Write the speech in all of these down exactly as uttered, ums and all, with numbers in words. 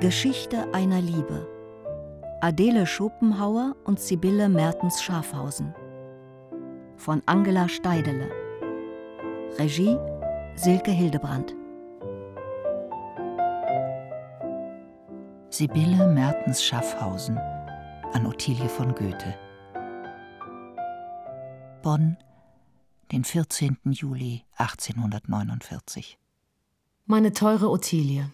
Geschichte einer Liebe. Adele Schopenhauer und Sibylle Mertens-Schafhausen. Von Angela Steidele. Regie Silke Hildebrandt. Sibylle Mertens-Schafhausen an Ottilie von Goethe. Bonn, den vierzehnten Juli achtzehnhundertneunundvierzig. Meine teure Ottilie.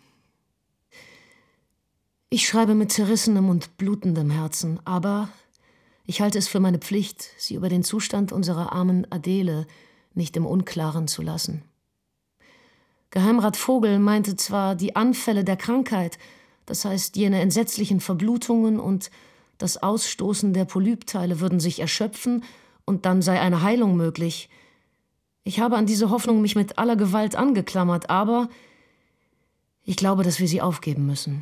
Ich schreibe mit zerrissenem und blutendem Herzen, aber ich halte es für meine Pflicht, Sie über den Zustand unserer armen Adele nicht im Unklaren zu lassen. Geheimrat Vogel meinte zwar, die Anfälle der Krankheit, das heißt jene entsetzlichen Verblutungen und das Ausstoßen der Polypteile würden sich erschöpfen und dann sei eine Heilung möglich. Ich habe an diese Hoffnung mich mit aller Gewalt angeklammert, aber ich glaube, dass wir sie aufgeben müssen.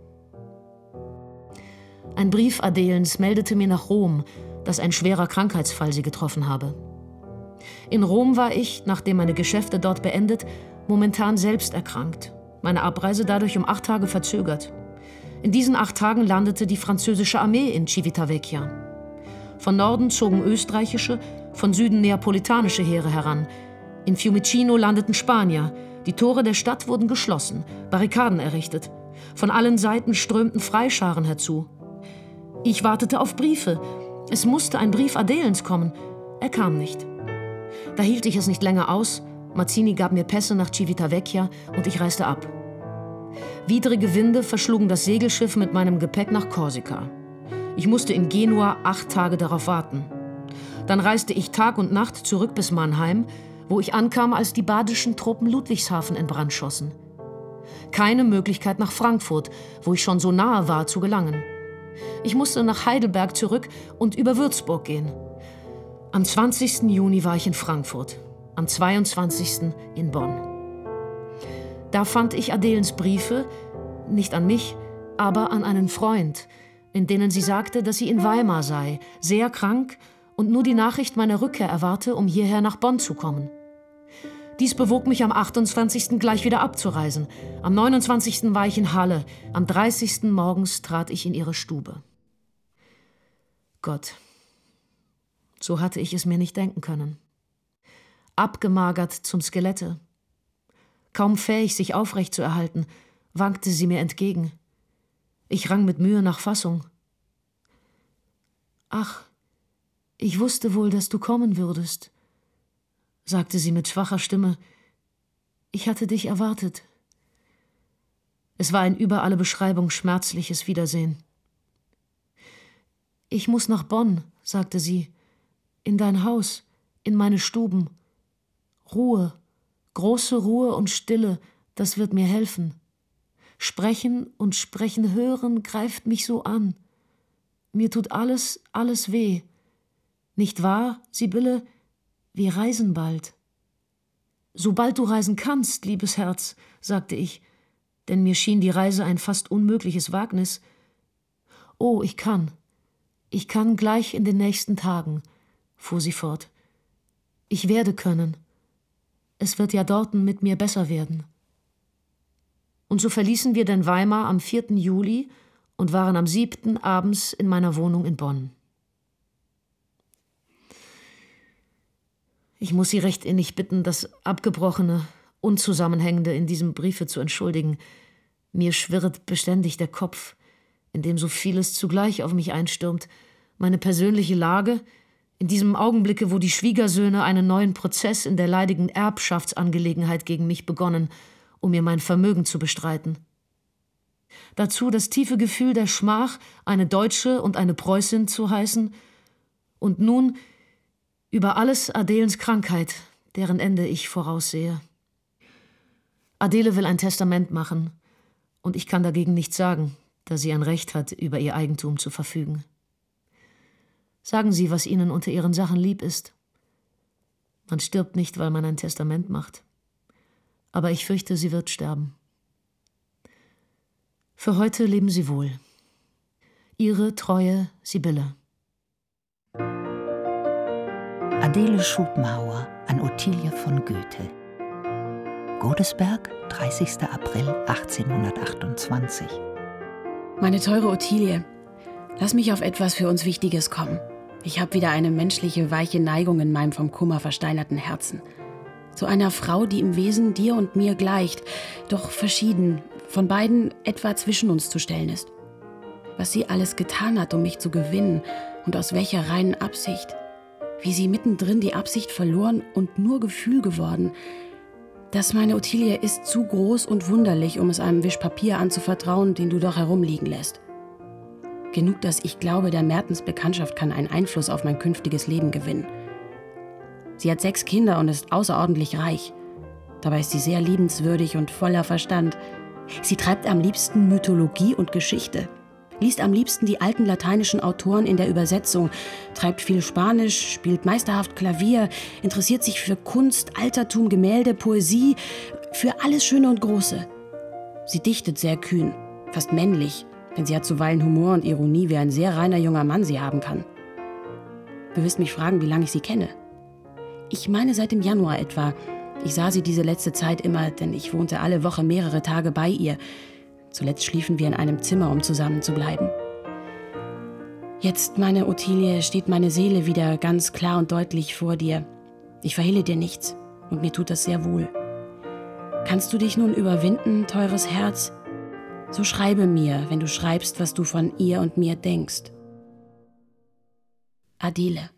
Ein Brief Adelens meldete mir nach Rom, dass ein schwerer Krankheitsfall sie getroffen habe. In Rom war ich, nachdem meine Geschäfte dort beendet, momentan selbst erkrankt. Meine Abreise dadurch um acht Tage verzögert. In diesen acht Tagen landete die französische Armee in Civitavecchia. Von Norden zogen österreichische, von Süden neapolitanische Heere heran. In Fiumicino landeten Spanier. Die Tore der Stadt wurden geschlossen, Barrikaden errichtet. Von allen Seiten strömten Freischaren herzu. Ich wartete auf Briefe. Es musste ein Brief Adelens kommen. Er kam nicht. Da hielt ich es nicht länger aus. Mazzini gab mir Pässe nach Civitavecchia und ich reiste ab. Widrige Winde verschlugen das Segelschiff mit meinem Gepäck nach Korsika. Ich musste in Genua acht Tage darauf warten. Dann reiste ich Tag und Nacht zurück bis Mannheim, wo ich ankam, als die badischen Truppen Ludwigshafen in Brand schossen. Keine Möglichkeit nach Frankfurt, wo ich schon so nahe war zu gelangen. Ich musste nach Heidelberg zurück und über Würzburg gehen. Am zwanzigsten Juni war ich in Frankfurt, am zweiundzwanzigsten in Bonn. Da fand ich Adelens Briefe, nicht an mich, aber an einen Freund, in denen sie sagte, dass sie in Weimar sei, sehr krank und nur die Nachricht meiner Rückkehr erwarte, um hierher nach Bonn zu kommen. Dies bewog mich am achtundzwanzigsten gleich wieder abzureisen. Am neunundzwanzigsten war ich in Halle. Am dreißigsten morgens trat ich in ihre Stube. Gott, so hatte ich es mir nicht denken können. Abgemagert zum Skelette. Kaum fähig, sich aufrecht zu erhalten, wankte sie mir entgegen. Ich rang mit Mühe nach Fassung. »Ach, ich wusste wohl, dass du kommen würdest«, sagte sie mit schwacher Stimme. »Ich hatte dich erwartet.« Es war ein über alle Beschreibung schmerzliches Wiedersehen. »Ich muss nach Bonn«, sagte sie, »in dein Haus, in meine Stuben. Ruhe, große Ruhe und Stille, das wird mir helfen. Sprechen und sprechen hören greift mich so an. Mir tut alles, alles weh. Nicht wahr, Sibylle? Wir reisen bald.« »Sobald du reisen kannst, liebes Herz«, sagte ich, denn mir schien die Reise ein fast unmögliches Wagnis. »Oh, ich kann. Ich kann gleich in den nächsten Tagen«, fuhr sie fort. »Ich werde können. Es wird ja dorten mit mir besser werden.« Und so verließen wir denn Weimar am vierten Juli und waren am siebten abends in meiner Wohnung in Bonn. Ich muss Sie recht innig bitten, das Abgebrochene, Unzusammenhängende in diesem Briefe zu entschuldigen. Mir schwirrt beständig der Kopf, in dem so vieles zugleich auf mich einstürmt. Meine persönliche Lage, in diesem Augenblicke, wo die Schwiegersöhne einen neuen Prozess in der leidigen Erbschaftsangelegenheit gegen mich begonnen, um mir mein Vermögen zu bestreiten. Dazu das tiefe Gefühl der Schmach, eine Deutsche und eine Preußin zu heißen, und nun über alles Adelens Krankheit, deren Ende ich voraussehe. Adele will ein Testament machen, und ich kann dagegen nichts sagen, da sie ein Recht hat, über ihr Eigentum zu verfügen. Sagen Sie, was Ihnen unter Ihren Sachen lieb ist. Man stirbt nicht, weil man ein Testament macht. Aber ich fürchte, sie wird sterben. Für heute leben Sie wohl. Ihre treue Sibylle. Adele Schopenhauer an Ottilie von Goethe. Godesberg, dreißigster April achtzehnhundertachtundzwanzig. Meine teure Ottilie, lass mich auf etwas für uns Wichtiges kommen. Ich habe wieder eine menschliche, weiche Neigung in meinem vom Kummer versteinerten Herzen. Zu einer Frau, die im Wesen dir und mir gleicht, doch verschieden, von beiden etwa zwischen uns zu stellen ist. Was sie alles getan hat, um mich zu gewinnen und aus welcher reinen Absicht. Wie sie mittendrin die Absicht verloren und nur Gefühl geworden. Das, meine Ottilie, ist zu groß und wunderlich, um es einem Wisch Papier anzuvertrauen, den du doch herumliegen lässt. Genug, dass ich glaube, der Mertens Bekanntschaft kann einen Einfluss auf mein künftiges Leben gewinnen. Sie hat sechs Kinder und ist außerordentlich reich. Dabei ist sie sehr liebenswürdig und voller Verstand. Sie treibt am liebsten Mythologie und Geschichte, liest am liebsten die alten lateinischen Autoren in der Übersetzung, treibt viel Spanisch, spielt meisterhaft Klavier, interessiert sich für Kunst, Altertum, Gemälde, Poesie, für alles Schöne und Große. Sie dichtet sehr kühn, fast männlich, denn sie hat zuweilen Humor und Ironie, wie ein sehr reiner junger Mann sie haben kann. Du wirst mich fragen, wie lange ich sie kenne. Ich meine seit dem Januar etwa. Ich sah sie diese letzte Zeit immer, denn ich wohnte alle Woche mehrere Tage bei ihr. Zuletzt schliefen wir in einem Zimmer, um zusammen zu bleiben. Jetzt, meine Ottilie, steht meine Seele wieder ganz klar und deutlich vor dir. Ich verhehle dir nichts und mir tut das sehr wohl. Kannst du dich nun überwinden, teures Herz? So schreibe mir, wenn du schreibst, was du von ihr und mir denkst. Adele.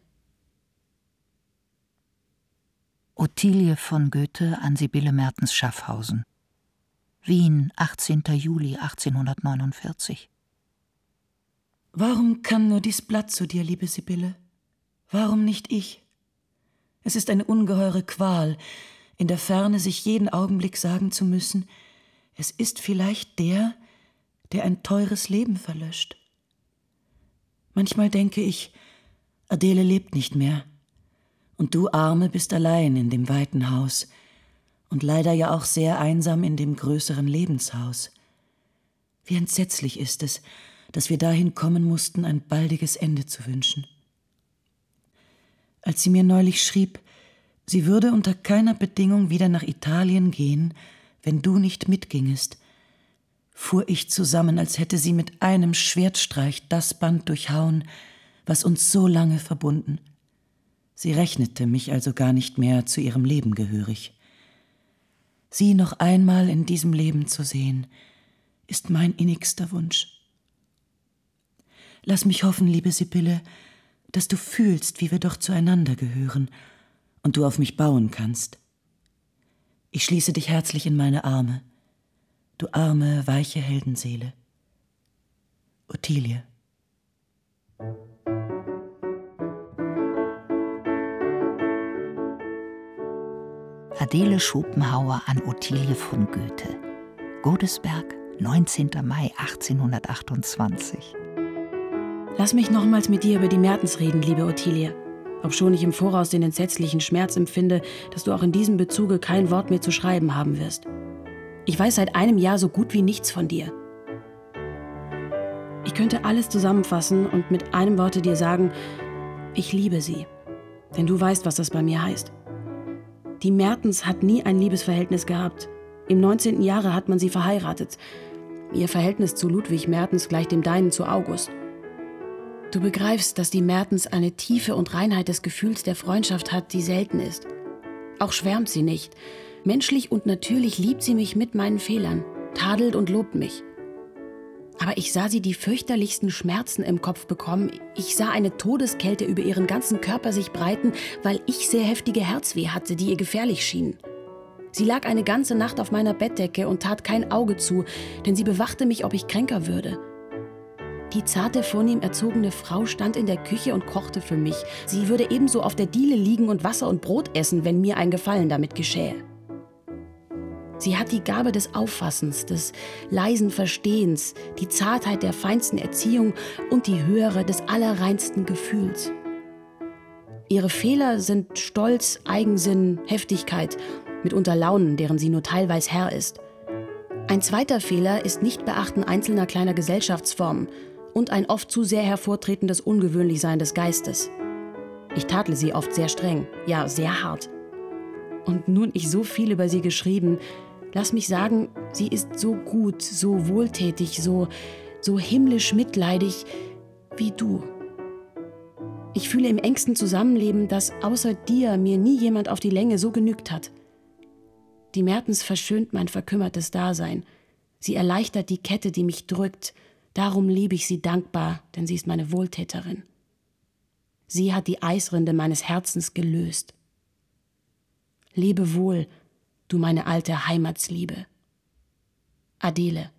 Ottilie von Goethe an Sibylle Mertens Schaffhausen. Wien, achtzehnter Juli achtzehnhundertneunundvierzig. Warum kann nur dies Blatt zu dir, liebe Sibylle? Warum nicht ich? Es ist eine ungeheure Qual, in der Ferne sich jeden Augenblick sagen zu müssen, es ist vielleicht der, der ein teures Leben verlöscht. Manchmal denke ich, Adele lebt nicht mehr. Und du, Arme, bist allein in dem weiten Haus und leider ja auch sehr einsam in dem größeren Lebenshaus. Wie entsetzlich ist es, dass wir dahin kommen mussten, ein baldiges Ende zu wünschen. Als sie mir neulich schrieb, sie würde unter keiner Bedingung wieder nach Italien gehen, wenn du nicht mitgingest, fuhr ich zusammen, als hätte sie mit einem Schwertstreich das Band durchhauen, was uns so lange verbunden. Sie rechnete mich also gar nicht mehr zu ihrem Leben gehörig. Sie noch einmal in diesem Leben zu sehen, ist mein innigster Wunsch. Lass mich hoffen, liebe Sibylle, dass du fühlst, wie wir doch zueinander gehören und du auf mich bauen kannst. Ich schließe dich herzlich in meine Arme, du arme, weiche Heldenseele. Ottilie. Adele Schopenhauer an Ottilie von Goethe. Godesberg, neunzehnter Mai achtzehnhundertachtundzwanzig. Lass mich nochmals mit dir über die Mertens reden, liebe Ottilie. Obschon ich im Voraus den entsetzlichen Schmerz empfinde, dass du auch in diesem Bezuge kein Wort mehr zu schreiben haben wirst. Ich weiß seit einem Jahr so gut wie nichts von dir. Ich könnte alles zusammenfassen und mit einem Worte dir sagen, ich liebe sie. Denn du weißt, was das bei mir heißt. Die Mertens hat nie ein Liebesverhältnis gehabt. Im neunzehnten Jahre hat man sie verheiratet. Ihr Verhältnis zu Ludwig Mertens gleicht dem deinen zu August. Du begreifst, dass die Mertens eine Tiefe und Reinheit des Gefühls der Freundschaft hat, die selten ist. Auch schwärmt sie nicht. Menschlich und natürlich liebt sie mich mit meinen Fehlern, tadelt und lobt mich. Aber ich sah sie die fürchterlichsten Schmerzen im Kopf bekommen. Ich sah eine Todeskälte über ihren ganzen Körper sich breiten, weil ich sehr heftige Herzweh hatte, die ihr gefährlich schienen. Sie lag eine ganze Nacht auf meiner Bettdecke und tat kein Auge zu, denn sie bewachte mich, ob ich kränker würde. Die zarte, vornehm erzogene Frau stand in der Küche und kochte für mich. Sie würde ebenso auf der Diele liegen und Wasser und Brot essen, wenn mir ein Gefallen damit geschähe. Sie hat die Gabe des Auffassens, des leisen Verstehens, die Zartheit der feinsten Erziehung und die Höhere des allerreinsten Gefühls. Ihre Fehler sind Stolz, Eigensinn, Heftigkeit, mitunter Launen, deren sie nur teilweise Herr ist. Ein zweiter Fehler ist Nichtbeachten einzelner kleiner Gesellschaftsformen und ein oft zu sehr hervortretendes Ungewöhnlichsein des Geistes. Ich tadle sie oft sehr streng, ja sehr hart. Und nun ich so viel über sie geschrieben, lass mich sagen, sie ist so gut, so wohltätig, so, so himmlisch mitleidig wie du. Ich fühle im engsten Zusammenleben, dass außer dir mir nie jemand auf die Länge so genügt hat. Die Mertens verschönt mein verkümmertes Dasein. Sie erleichtert die Kette, die mich drückt. Darum liebe ich sie dankbar, denn sie ist meine Wohltäterin. Sie hat die Eisrinde meines Herzens gelöst. Lebe wohl, du meine alte Heimatsliebe. Adele.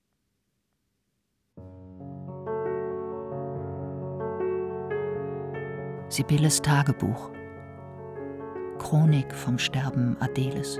Sibylles Tagebuch. Chronik vom Sterben Adeles.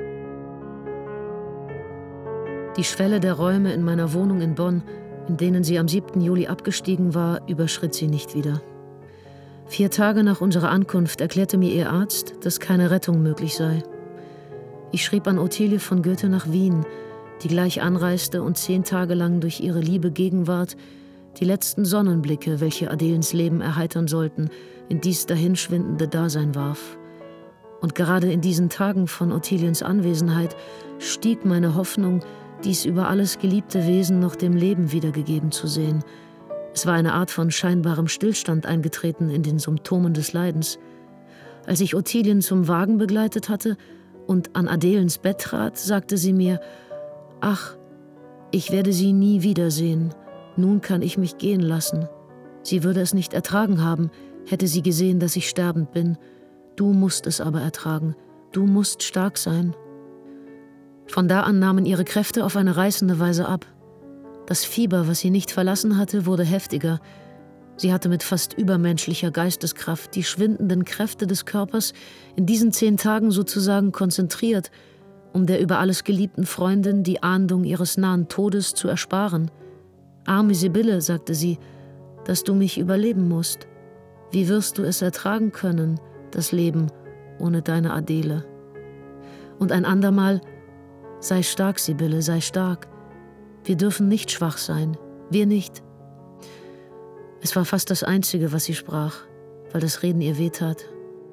Die Schwelle der Räume in meiner Wohnung in Bonn, in denen sie am siebten Juli abgestiegen war, überschritt sie nicht wieder. Vier Tage nach unserer Ankunft erklärte mir ihr Arzt, dass keine Rettung möglich sei. Ich schrieb an Ottilie von Goethe nach Wien, die gleich anreiste und zehn Tage lang durch ihre liebe Gegenwart die letzten Sonnenblicke, welche Adelens Leben erheitern sollten, in dies dahinschwindende Dasein warf. Und gerade in diesen Tagen von Ottiliens Anwesenheit stieg meine Hoffnung, dies über alles geliebte Wesen noch dem Leben wiedergegeben zu sehen. Es war eine Art von scheinbarem Stillstand eingetreten in den Symptomen des Leidens. Als ich Ottilien zum Wagen begleitet hatte und an Adelens Bett trat, sagte sie mir: »Ach, ich werde sie nie wiedersehen. Nun kann ich mich gehen lassen. Sie würde es nicht ertragen haben, hätte sie gesehen, dass ich sterbend bin. Du musst es aber ertragen. Du musst stark sein.« Von da an nahmen ihre Kräfte auf eine reißende Weise ab. Das Fieber, was sie nicht verlassen hatte, wurde heftiger. Sie hatte mit fast übermenschlicher Geisteskraft die schwindenden Kräfte des Körpers in diesen zehn Tagen sozusagen konzentriert, um der über alles geliebten Freundin die Ahndung ihres nahen Todes zu ersparen. »Arme Sibylle«, sagte sie, »dass du mich überleben musst. Wie wirst du es ertragen können, das Leben ohne deine Adele?« Und ein andermal: »Sei stark, Sibylle, sei stark. Wir dürfen nicht schwach sein, wir nicht.« Es war fast das Einzige, was sie sprach, weil das Reden ihr wehtat.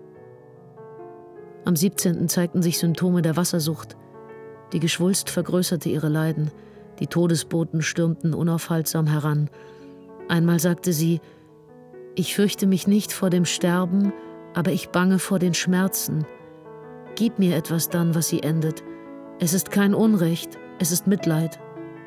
Am siebzehnten zeigten sich Symptome der Wassersucht. Die Geschwulst vergrößerte ihre Leiden. Die Todesboten stürmten unaufhaltsam heran. Einmal sagte sie: »Ich fürchte mich nicht vor dem Sterben, aber ich bange vor den Schmerzen. Gib mir etwas dann, was sie endet. Es ist kein Unrecht, es ist Mitleid.«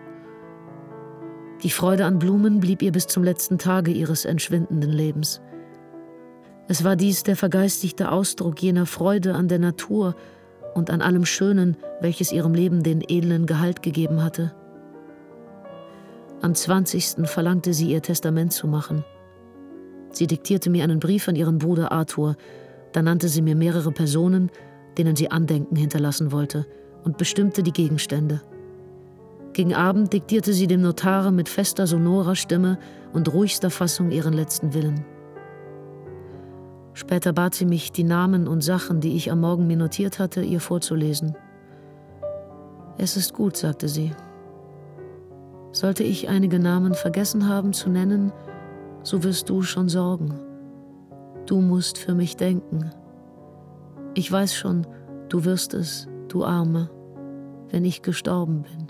Die Freude an Blumen blieb ihr bis zum letzten Tage ihres entschwindenden Lebens. Es war dies der vergeistigte Ausdruck jener Freude an der Natur und an allem Schönen, welches ihrem Leben den edlen Gehalt gegeben hatte. Am zwanzigsten verlangte sie, ihr Testament zu machen. Sie diktierte mir einen Brief an ihren Bruder Arthur, dann nannte sie mir mehrere Personen, denen sie Andenken hinterlassen wollte, und bestimmte die Gegenstände. Gegen Abend diktierte sie dem Notar mit fester, sonorer Stimme und ruhigster Fassung ihren letzten Willen. Später bat sie mich, die Namen und Sachen, die ich am Morgen mir notiert hatte, ihr vorzulesen. »Es ist gut«, sagte sie. »Sollte ich einige Namen vergessen haben zu nennen, so wirst du schon sorgen. Du musst für mich denken. Ich weiß schon, du wirst es, du Arme, wenn ich gestorben bin.«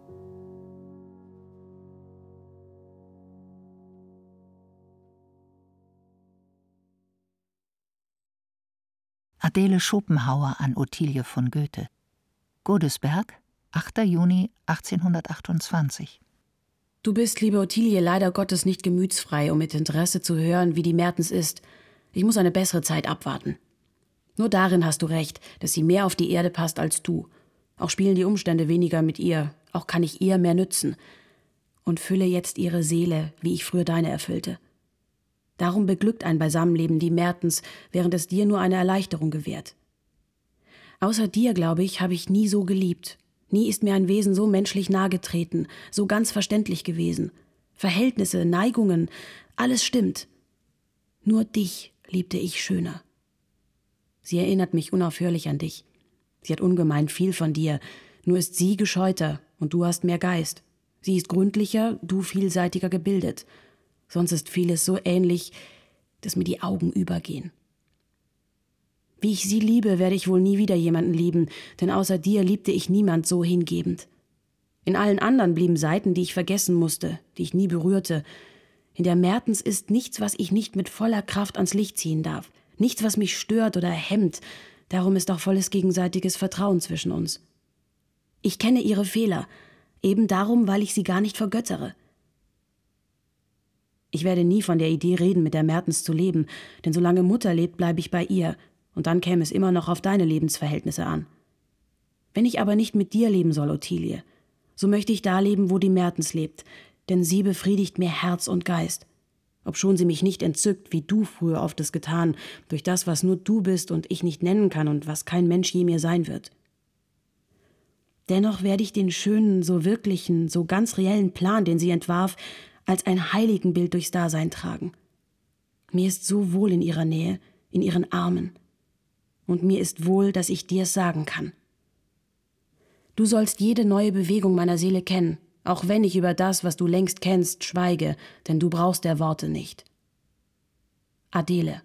Adele Schopenhauer an Ottilie von Goethe. Godesberg, achter Juni achtzehnhundertachtundzwanzig. Du bist, liebe Ottilie, leider Gottes nicht gemütsfrei, um mit Interesse zu hören, wie die Mertens ist. Ich muss eine bessere Zeit abwarten. Nur darin hast du recht, dass sie mehr auf die Erde passt als du. Auch spielen die Umstände weniger mit ihr, auch kann ich ihr mehr nützen. Und fülle jetzt ihre Seele, wie ich früher deine erfüllte. Darum beglückt ein Beisammenleben die Mertens, während es dir nur eine Erleichterung gewährt. Außer dir, glaube ich, habe ich nie so geliebt. Nie ist mir ein Wesen so menschlich nahe getreten, so ganz verständlich gewesen. Verhältnisse, Neigungen, alles stimmt. Nur dich liebte ich schöner. Sie erinnert mich unaufhörlich an dich. Sie hat ungemein viel von dir, nur ist sie gescheuter und du hast mehr Geist. Sie ist gründlicher, du vielseitiger gebildet. Sonst ist vieles so ähnlich, dass mir die Augen übergehen. Wie ich sie liebe, werde ich wohl nie wieder jemanden lieben, denn außer dir liebte ich niemand so hingebend. In allen anderen blieben Seiten, die ich vergessen musste, die ich nie berührte. In der Mertens ist nichts, was ich nicht mit voller Kraft ans Licht ziehen darf. Nichts, was mich stört oder hemmt. Darum ist auch volles gegenseitiges Vertrauen zwischen uns. Ich kenne ihre Fehler, eben darum, weil ich sie gar nicht vergöttere. Ich werde nie von der Idee reden, mit der Mertens zu leben, denn solange Mutter lebt, bleibe ich bei ihr, und dann käme es immer noch auf deine Lebensverhältnisse an. Wenn ich aber nicht mit dir leben soll, Ottilie, so möchte ich da leben, wo die Mertens lebt, denn sie befriedigt mir Herz und Geist. Obschon sie mich nicht entzückt, wie du früher oft es getan, durch das, was nur du bist und ich nicht nennen kann und was kein Mensch je mir sein wird. Dennoch werde ich den schönen, so wirklichen, so ganz reellen Plan, den sie entwarf, als ein Heiligenbild durchs Dasein tragen. Mir ist so wohl in ihrer Nähe, in ihren Armen. Und mir ist wohl, dass ich dir's sagen kann. Du sollst jede neue Bewegung meiner Seele kennen, auch wenn ich über das, was du längst kennst, schweige, denn du brauchst der Worte nicht. Adele.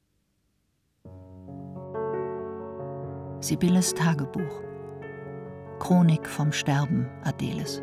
Sibylles Tagebuch. Chronik vom Sterben Adeles.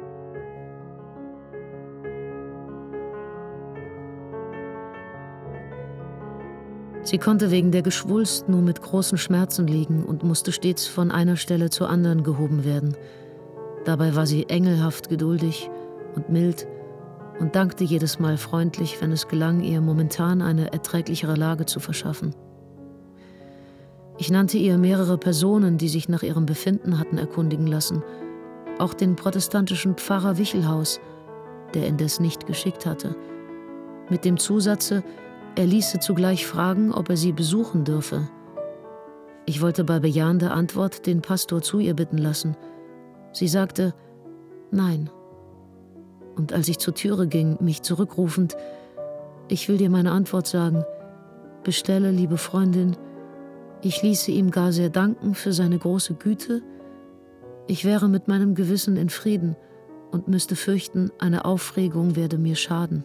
Sie konnte wegen der Geschwulst nur mit großen Schmerzen liegen und musste stets von einer Stelle zur anderen gehoben werden. Dabei war sie engelhaft geduldig und mild und dankte jedes Mal freundlich, wenn es gelang, ihr momentan eine erträglichere Lage zu verschaffen. Ich nannte ihr mehrere Personen, die sich nach ihrem Befinden hatten erkundigen lassen, auch den protestantischen Pfarrer Wichelhaus, der indes nicht geschickt hatte, mit dem Zusatze, er ließe zugleich fragen, ob er sie besuchen dürfe. Ich wollte bei bejahender Antwort den Pastor zu ihr bitten lassen. Sie sagte, nein. Und als ich zur Türe ging, mich zurückrufend, ich will dir meine Antwort sagen, bestelle, liebe Freundin, ich ließe ihm gar sehr danken für seine große Güte, ich wäre mit meinem Gewissen in Frieden und müsste fürchten, eine Aufregung werde mir schaden.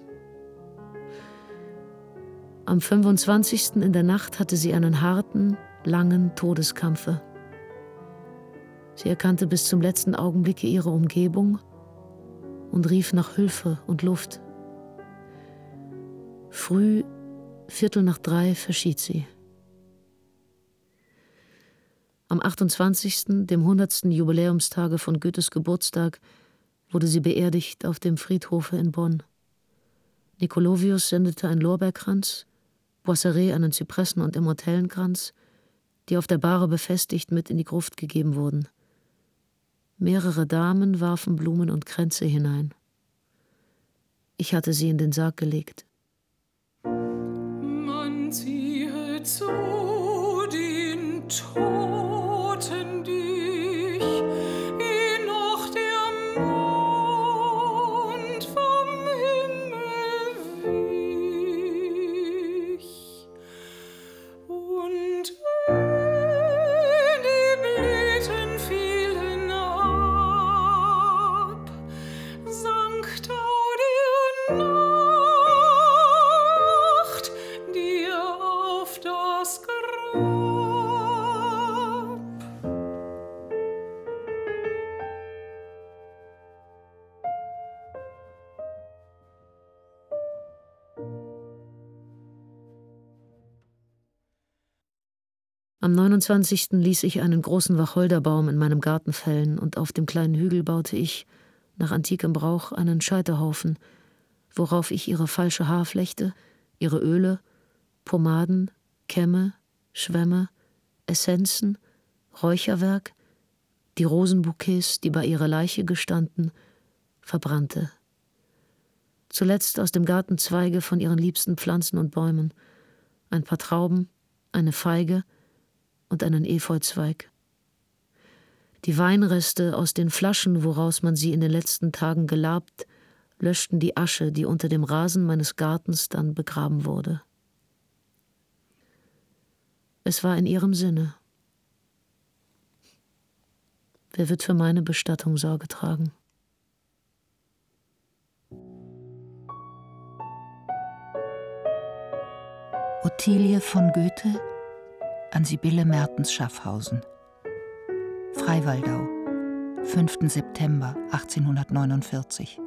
Am fünfundzwanzigsten in der Nacht hatte sie einen harten, langen Todeskampfe. Sie erkannte bis zum letzten Augenblicke ihre Umgebung und rief nach Hilfe und Luft. Früh, Viertel nach drei, verschied sie. Am achtundzwanzigsten, dem hundertsten Jubiläumstage von Goethes Geburtstag, wurde sie beerdigt auf dem Friedhofe in Bonn. Nicolovius sendete einen Lorbeerkranz, Boisseret einen Zypressen- und Immortellenkranz, die auf der Bahre befestigt mit in die Gruft gegeben wurden. Mehrere Damen warfen Blumen und Kränze hinein. Ich hatte sie in den Sarg gelegt. Man ziehe zu den Toten dich, eh noch der Mond vom Himmel wich. Und wenn die Blüten fielen ab, sank tau die Nacht dir auf das Grab. Am neunundzwanzigsten ließ ich einen großen Wacholderbaum in meinem Garten fällen und auf dem kleinen Hügel baute ich, nach antikem Brauch, einen Scheiterhaufen, worauf ich ihre falsche Haarflechte, ihre Öle, Pomaden, Kämme, Schwämme, Essenzen, Räucherwerk, die Rosenbouquets, die bei ihrer Leiche gestanden, verbrannte. Zuletzt aus dem Garten Zweige von ihren liebsten Pflanzen und Bäumen, ein paar Trauben, eine Feige und einen Efeuzweig. Die Weinreste aus den Flaschen, woraus man sie in den letzten Tagen gelabt, löschten die Asche, die unter dem Rasen meines Gartens dann begraben wurde. Es war in ihrem Sinne. Wer wird für meine Bestattung Sorge tragen? Ottilie von Goethe an Sibylle Mertens Schaffhausen. Freiwaldau, fünften September achtzehnhundertneunundvierzig.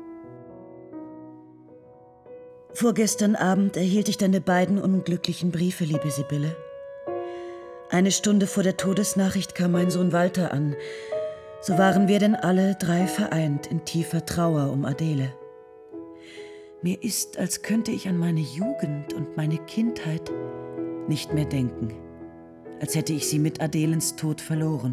Vorgestern Abend erhielt ich deine beiden unglücklichen Briefe, liebe Sibylle. Eine Stunde vor der Todesnachricht kam mein Sohn Walter an. So waren wir denn alle drei vereint in tiefer Trauer um Adele. Mir ist, als könnte ich an meine Jugend und meine Kindheit nicht mehr denken, als hätte ich sie mit Adelens Tod verloren.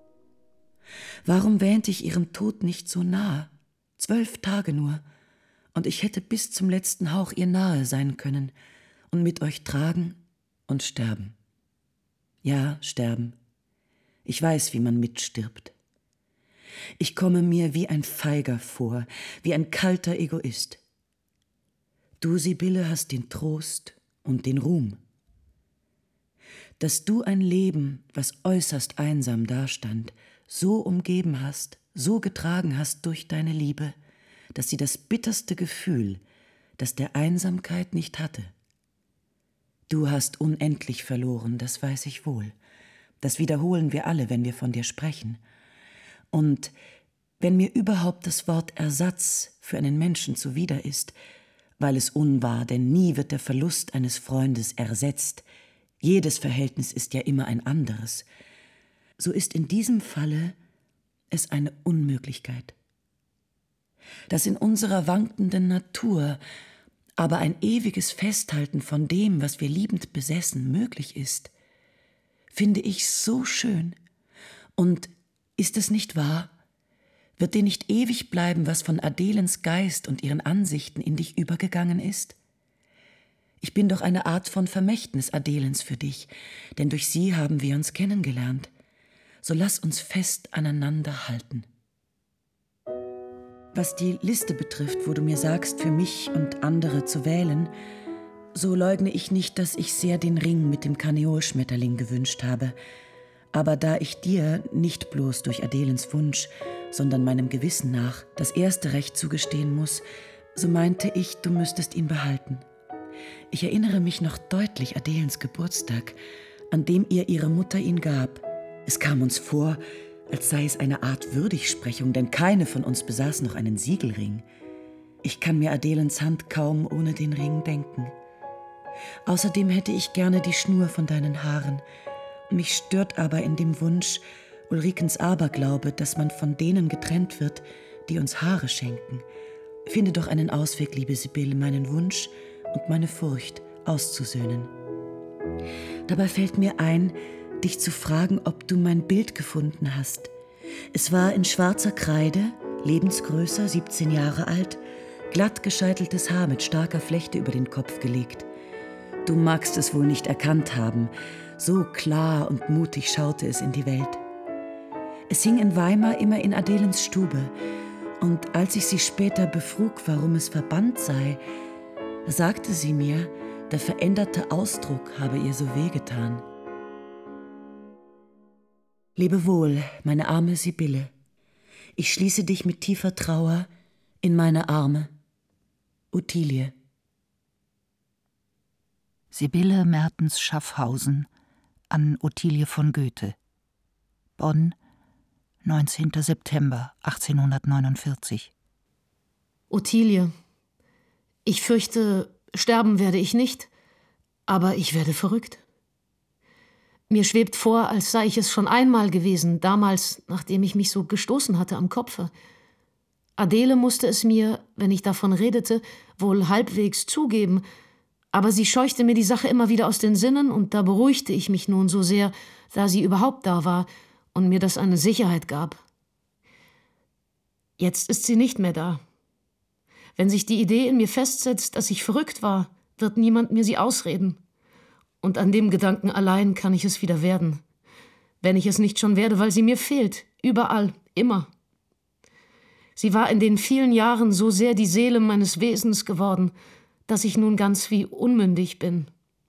Warum wähnte ich ihrem Tod nicht so nah? Zwölf Tage nur, und ich hätte bis zum letzten Hauch ihr nahe sein können und mit euch tragen und sterben. Ja, sterben. Ich weiß, wie man mitstirbt. Ich komme mir wie ein Feiger vor, wie ein kalter Egoist. Du, Sibylle, hast den Trost und den Ruhm. Dass du ein Leben, was äußerst einsam dastand, so umgeben hast, so getragen hast durch deine Liebe, dass sie das bitterste Gefühl, das der Einsamkeit nicht hatte. Du hast unendlich verloren, das weiß ich wohl. Das wiederholen wir alle, wenn wir von dir sprechen. Und wenn mir überhaupt das Wort Ersatz für einen Menschen zuwider ist, weil es unwahr, denn nie wird der Verlust eines Freundes ersetzt. Jedes Verhältnis ist ja immer ein anderes. So ist in diesem Falle es eine Unmöglichkeit. Dass in unserer wankenden Natur aber ein ewiges Festhalten von dem, was wir liebend besessen, möglich ist, finde ich so schön. Und ist es nicht wahr? Wird dir nicht ewig bleiben, was von Adelens Geist und ihren Ansichten in dich übergegangen ist? Ich bin doch eine Art von Vermächtnis Adelens für dich, denn durch sie haben wir uns kennengelernt. So lass uns fest aneinander halten. Was die Liste betrifft, wo du mir sagst, für mich und andere zu wählen, so leugne ich nicht, dass ich sehr den Ring mit dem Karneolschmetterling gewünscht habe. Aber da ich dir nicht bloß durch Adelens Wunsch, sondern meinem Gewissen nach das erste Recht zugestehen muss, so meinte ich, du müsstest ihn behalten. Ich erinnere mich noch deutlich Adelens Geburtstag, an dem ihr ihre Mutter ihn gab. Es kam uns vor, als sei es eine Art Würdigsprechung, denn keine von uns besaß noch einen Siegelring. Ich kann mir Adelens Hand kaum ohne den Ring denken. Außerdem hätte ich gerne die Schnur von deinen Haaren. Mich stört aber in dem Wunsch Ulrikens Aberglaube, dass man von denen getrennt wird, die uns Haare schenken. Finde doch einen Ausweg, liebe Sibylle, meinen Wunsch und meine Furcht auszusöhnen. Dabei fällt mir ein, dich zu fragen, ob du mein Bild gefunden hast. Es war in schwarzer Kreide, Lebensgröße, siebzehn Jahre alt, glatt gescheiteltes Haar mit starker Flechte über den Kopf gelegt. Du magst es wohl nicht erkannt haben, so klar und mutig schaute es in die Welt. Es hing in Weimar immer in Adelens Stube, und als ich sie später befrug, warum es verbannt sei, sagte sie mir, der veränderte Ausdruck habe ihr so wehgetan. Lebe wohl, meine arme Sibylle. Ich schließe dich mit tiefer Trauer in meine Arme. Ottilie. Sibylle Mertens Schaffhausen an Ottilie von Goethe. Bonn, neunzehnten September achtzehnhundertneunundvierzig. Ottilie, ich fürchte, sterben werde ich nicht, aber ich werde verrückt. Mir schwebt vor, als sei ich es schon einmal gewesen, damals, nachdem ich mich so gestoßen hatte am Kopfe. Adele musste es mir, wenn ich davon redete, wohl halbwegs zugeben, aber sie scheuchte mir die Sache immer wieder aus den Sinnen, und da beruhigte ich mich nun so sehr, da sie überhaupt da war und mir das eine Sicherheit gab. Jetzt ist sie nicht mehr da. Wenn sich die Idee in mir festsetzt, dass ich verrückt war, wird niemand mir sie ausreden. Und an dem Gedanken allein kann ich es wieder werden. Wenn ich es nicht schon werde, weil sie mir fehlt, überall, immer. Sie war in den vielen Jahren so sehr die Seele meines Wesens geworden, dass ich nun ganz wie unmündig bin.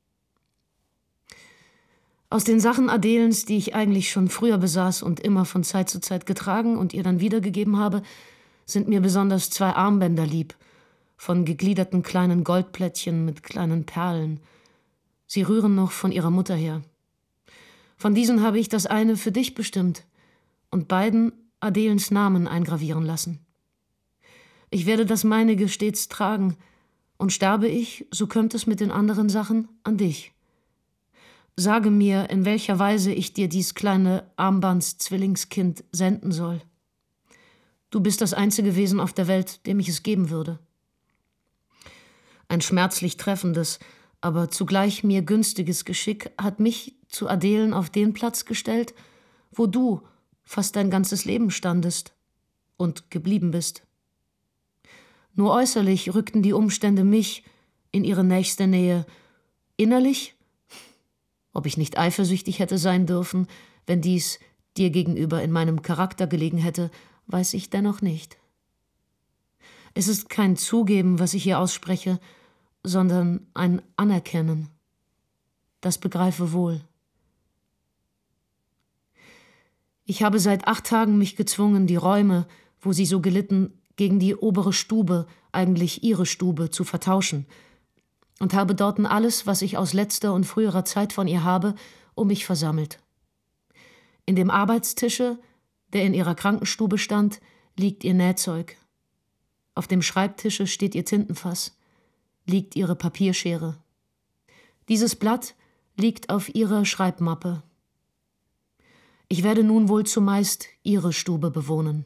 Aus den Sachen Adelens, die ich eigentlich schon früher besaß und immer von Zeit zu Zeit getragen und ihr dann wiedergegeben habe, sind mir besonders zwei Armbänder lieb, von gegliederten kleinen Goldplättchen mit kleinen Perlen. Sie rühren noch von ihrer Mutter her. Von diesen habe ich das eine für dich bestimmt, und beiden Adelens Namen eingravieren lassen. Ich werde das meinige stets tragen, und sterbe ich, so kömmt es mit den anderen Sachen an dich. Sage mir, in welcher Weise ich dir dies kleine Armbands-Zwillingskind senden soll. Du bist das einzige Wesen auf der Welt, dem ich es geben würde. Ein schmerzlich treffendes, aber zugleich mir günstiges Geschick hat mich zu Adelen auf den Platz gestellt, wo du fast dein ganzes Leben standest und geblieben bist. Nur äußerlich rückten die Umstände mich in ihre nächste Nähe. Innerlich, ob ich nicht eifersüchtig hätte sein dürfen, wenn dies dir gegenüber in meinem Charakter gelegen hätte, weiß ich dennoch nicht. Es ist kein Zugeben, was ich hier ausspreche, sondern ein Anerkennen. Das begreife wohl. Ich habe seit acht Tagen mich gezwungen, die Räume, wo sie so gelitten, gegen die obere Stube, eigentlich ihre Stube, zu vertauschen, und habe dorten alles, was ich aus letzter und früherer Zeit von ihr habe, um mich versammelt. In dem Arbeitstische, der in ihrer Krankenstube stand, liegt ihr Nähzeug. Auf dem Schreibtische steht ihr Tintenfass, liegt ihre Papierschere. Dieses Blatt liegt auf ihrer Schreibmappe. Ich werde nun wohl zumeist ihre Stube bewohnen.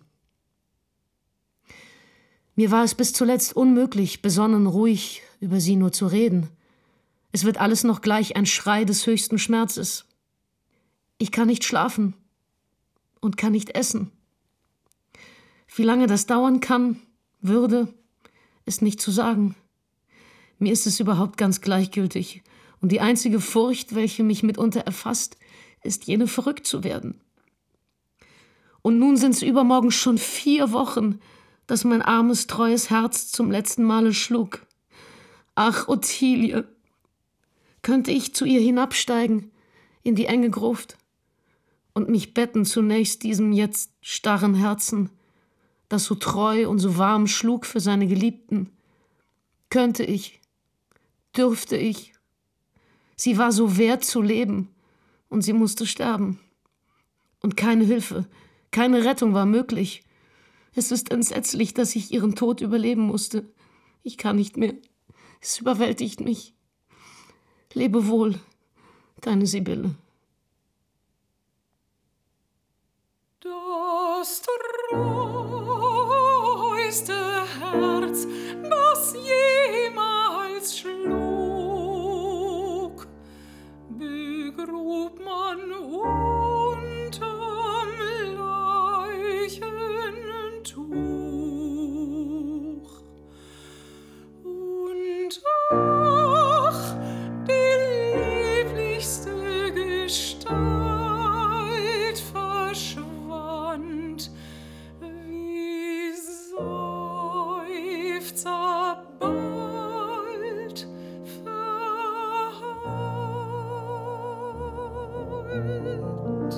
Mir war es bis zuletzt unmöglich, besonnen ruhig über sie nur zu reden. Es wird alles noch gleich ein Schrei des höchsten Schmerzes. Ich kann nicht schlafen und kann nicht essen. Wie lange das dauern kann, würde, ist nicht zu sagen. Mir ist es überhaupt ganz gleichgültig, und die einzige Furcht, welche mich mitunter erfasst, ist jene, verrückt zu werden. Und nun sind's übermorgen schon vier Wochen, dass mein armes, treues Herz zum letzten Male schlug. Ach, Ottilie, könnte ich zu ihr hinabsteigen, in die enge Gruft, und mich betten zunächst diesem jetzt starren Herzen, das so treu und so warm schlug für seine Geliebten. Könnte ich, dürfte ich. Sie war so wert zu leben, und sie musste sterben. Und keine Hilfe, keine Rettung war möglich. Es ist entsetzlich, dass ich ihren Tod überleben musste. Ich kann nicht mehr. Es überwältigt mich. Lebe wohl, deine Sibylle. Das treueste Herz, das jemals schlug, begrub man unterm Leichentuch. Und ach, die lieblichste Gestalt verschwand, wie Seufzer bald verhallt.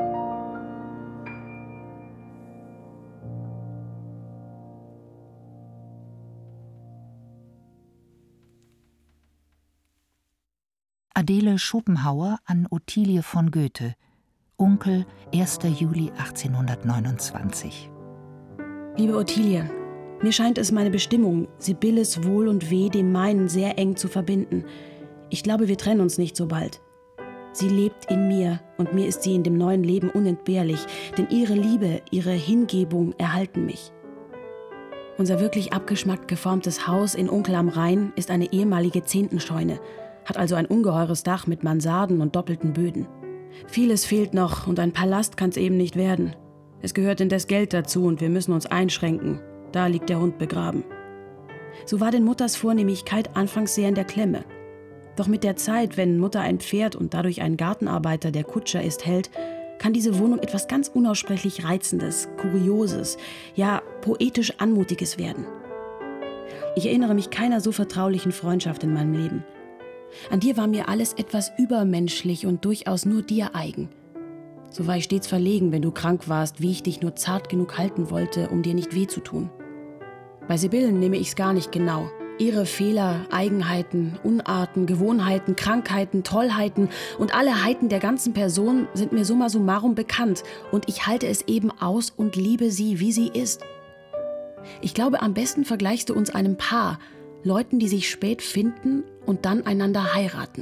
Adele Schopenhauer an Ottilie von Goethe, Unkel, erster Juli achtzehnhundertneunundzwanzig. Liebe Ottilie, mir scheint es meine Bestimmung, Sibylles Wohl und Weh dem meinen sehr eng zu verbinden. Ich glaube, wir trennen uns nicht so bald. Sie lebt in mir, und mir ist sie in dem neuen Leben unentbehrlich, denn ihre Liebe, ihre Hingebung erhalten mich. Unser wirklich abgeschmackt geformtes Haus in Unkel am Rhein ist eine ehemalige Zehntenscheune, hat also ein ungeheures Dach mit Mansarden und doppelten Böden. Vieles fehlt noch, und ein Palast kann's eben nicht werden. Es gehört indes Geld dazu, und wir müssen uns einschränken. Da liegt der Hund begraben. So war denn Mutters Vornehmlichkeit anfangs sehr in der Klemme. Doch mit der Zeit, wenn Mutter ein Pferd und dadurch ein Gartenarbeiter, der Kutscher ist, hält, kann diese Wohnung etwas ganz unaussprechlich Reizendes, Kurioses, ja poetisch Anmutiges werden. Ich erinnere mich keiner so vertraulichen Freundschaft in meinem Leben. An dir war mir alles etwas übermenschlich und durchaus nur dir eigen. So war ich stets verlegen, wenn du krank warst, wie ich dich nur zart genug halten wollte, um dir nicht weh zu tun. Bei Sibyllen nehme ich's gar nicht genau. Ihre Fehler, Eigenheiten, Unarten, Gewohnheiten, Krankheiten, Tollheiten und alle Heiten der ganzen Person sind mir summa summarum bekannt und ich halte es eben aus und liebe sie, wie sie ist. Ich glaube, am besten vergleichst du uns einem Paar, Leuten, die sich spät finden und dann einander heiraten.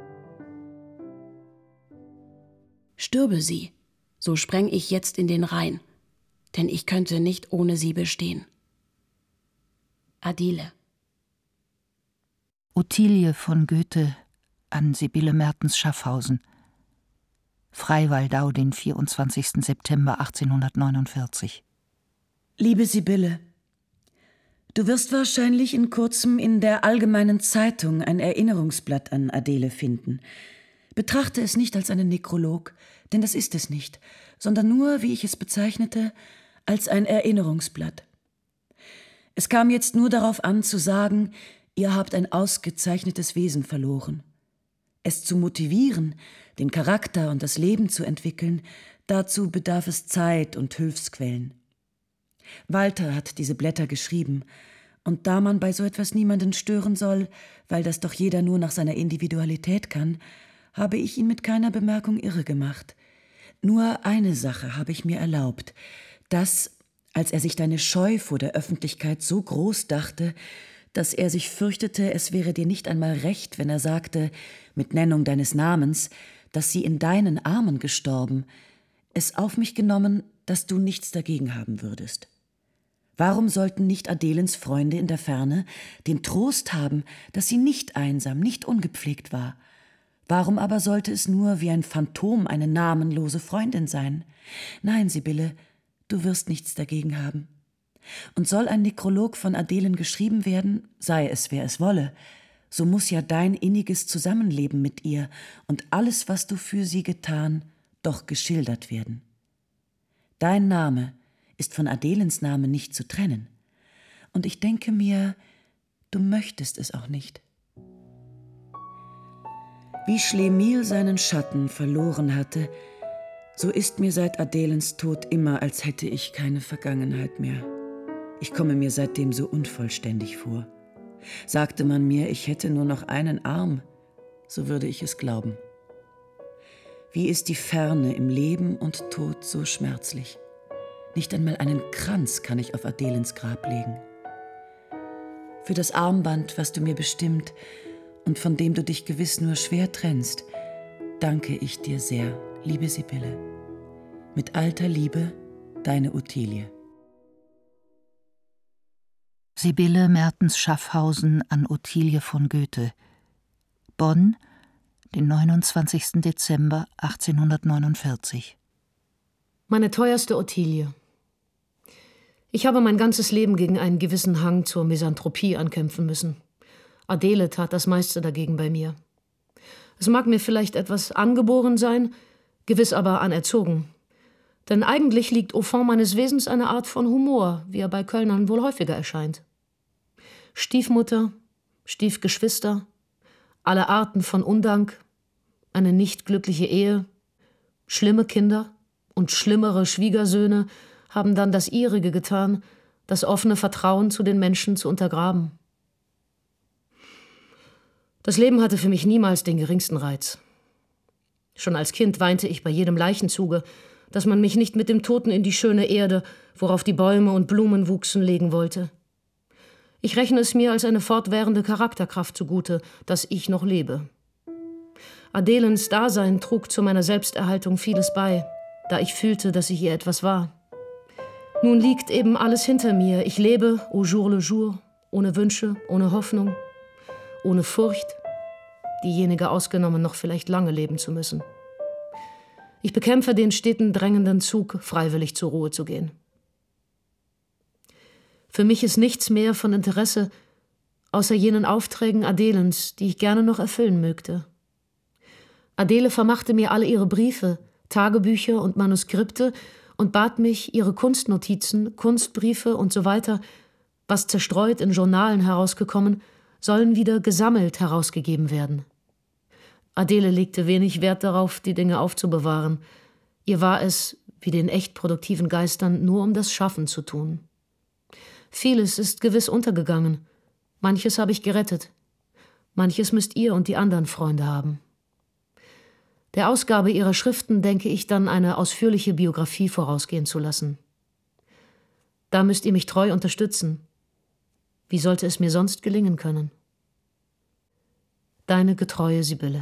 Stürbe sie, so spreng ich jetzt in den Rhein, denn ich könnte nicht ohne sie bestehen. Adele. Ottilie von Goethe an Sibylle Mertens Schaffhausen. Freiwaldau, den vierundzwanzigsten September achtzehnhundertneunundvierzig. Liebe Sibylle, du wirst wahrscheinlich in kurzem in der Allgemeinen Zeitung ein Erinnerungsblatt an Adele finden. Betrachte es nicht als einen Nekrolog, denn das ist es nicht, sondern nur, wie ich es bezeichnete, als ein Erinnerungsblatt. Es kam jetzt nur darauf an, zu sagen, ihr habt ein ausgezeichnetes Wesen verloren. Es zu motivieren, den Charakter und das Leben zu entwickeln, dazu bedarf es Zeit und Hilfsquellen. Walter hat diese Blätter geschrieben, und da man bei so etwas niemanden stören soll, weil das doch jeder nur nach seiner Individualität kann, habe ich ihn mit keiner Bemerkung irre gemacht. Nur eine Sache habe ich mir erlaubt, dass, als er sich deine Scheu vor der Öffentlichkeit so groß dachte, dass er sich fürchtete, es wäre dir nicht einmal recht, wenn er sagte, mit Nennung deines Namens, dass sie in deinen Armen gestorben, es auf mich genommen, dass du nichts dagegen haben würdest. Warum sollten nicht Adelens Freunde in der Ferne den Trost haben, dass sie nicht einsam, nicht ungepflegt war? Warum aber sollte es nur wie ein Phantom eine namenlose Freundin sein? Nein, Sibylle, du wirst nichts dagegen haben. Und soll ein Nekrolog von Adelen geschrieben werden, sei es, wer es wolle, so muss ja dein inniges Zusammenleben mit ihr und alles, was du für sie getan, doch geschildert werden. Dein Name ist von Adelens Namen nicht zu trennen. Und ich denke mir, du möchtest es auch nicht. Wie Schlemihl seinen Schatten verloren hatte, so ist mir seit Adelens Tod immer, als hätte ich keine Vergangenheit mehr. Ich komme mir seitdem so unvollständig vor. Sagte man mir, ich hätte nur noch einen Arm, so würde ich es glauben. Wie ist die Ferne im Leben und Tod so schmerzlich? Nicht einmal einen Kranz kann ich auf Adelens Grab legen. Für das Armband, was du mir bestimmt und von dem du dich gewiss nur schwer trennst, danke ich dir sehr, liebe Sibylle. Mit alter Liebe, deine Ottilie. Sibylle Mertens Schaffhausen an Ottilie von Goethe. Bonn, den neunundzwanzigsten Dezember achtzehnhundertneunundvierzig. Meine teuerste Ottilie. Ich habe mein ganzes Leben gegen einen gewissen Hang zur Misanthropie ankämpfen müssen. Adele tat das meiste dagegen bei mir. Es mag mir vielleicht etwas angeboren sein, gewiss aber anerzogen. Denn eigentlich liegt au fond meines Wesens eine Art von Humor, wie er bei Kölnern wohl häufiger erscheint. Stiefmutter, Stiefgeschwister, alle Arten von Undank, eine nicht glückliche Ehe, schlimme Kinder und schlimmere Schwiegersöhne haben dann das ihrige getan, das offene Vertrauen zu den Menschen zu untergraben. Das Leben hatte für mich niemals den geringsten Reiz. Schon als Kind weinte ich bei jedem Leichenzuge, dass man mich nicht mit dem Toten in die schöne Erde, worauf die Bäume und Blumen wuchsen, legen wollte. Ich rechne es mir als eine fortwährende Charakterkraft zugute, dass ich noch lebe. Adelens Dasein trug zu meiner Selbsterhaltung vieles bei, da ich fühlte, dass ich ihr etwas war. Nun liegt eben alles hinter mir. Ich lebe au jour le jour, ohne Wünsche, ohne Hoffnung, ohne Furcht, diejenige ausgenommen, noch vielleicht lange leben zu müssen. Ich bekämpfe den steten drängenden Zug, freiwillig zur Ruhe zu gehen. Für mich ist nichts mehr von Interesse, außer jenen Aufträgen Adelens, die ich gerne noch erfüllen mögte. Adele vermachte mir alle ihre Briefe, Tagebücher und Manuskripte und bat mich, ihre Kunstnotizen, Kunstbriefe und so weiter, was zerstreut in Journalen herausgekommen, sollen wieder gesammelt herausgegeben werden. Adele legte wenig Wert darauf, die Dinge aufzubewahren. Ihr war es, wie den echt produktiven Geistern, nur um das Schaffen zu tun. Vieles ist gewiss untergegangen. Manches habe ich gerettet. Manches müsst ihr und die anderen Freunde haben. Der Ausgabe ihrer Schriften denke ich dann, eine ausführliche Biografie vorausgehen zu lassen. Da müsst ihr mich treu unterstützen. Wie sollte es mir sonst gelingen können? Deine getreue Sibylle.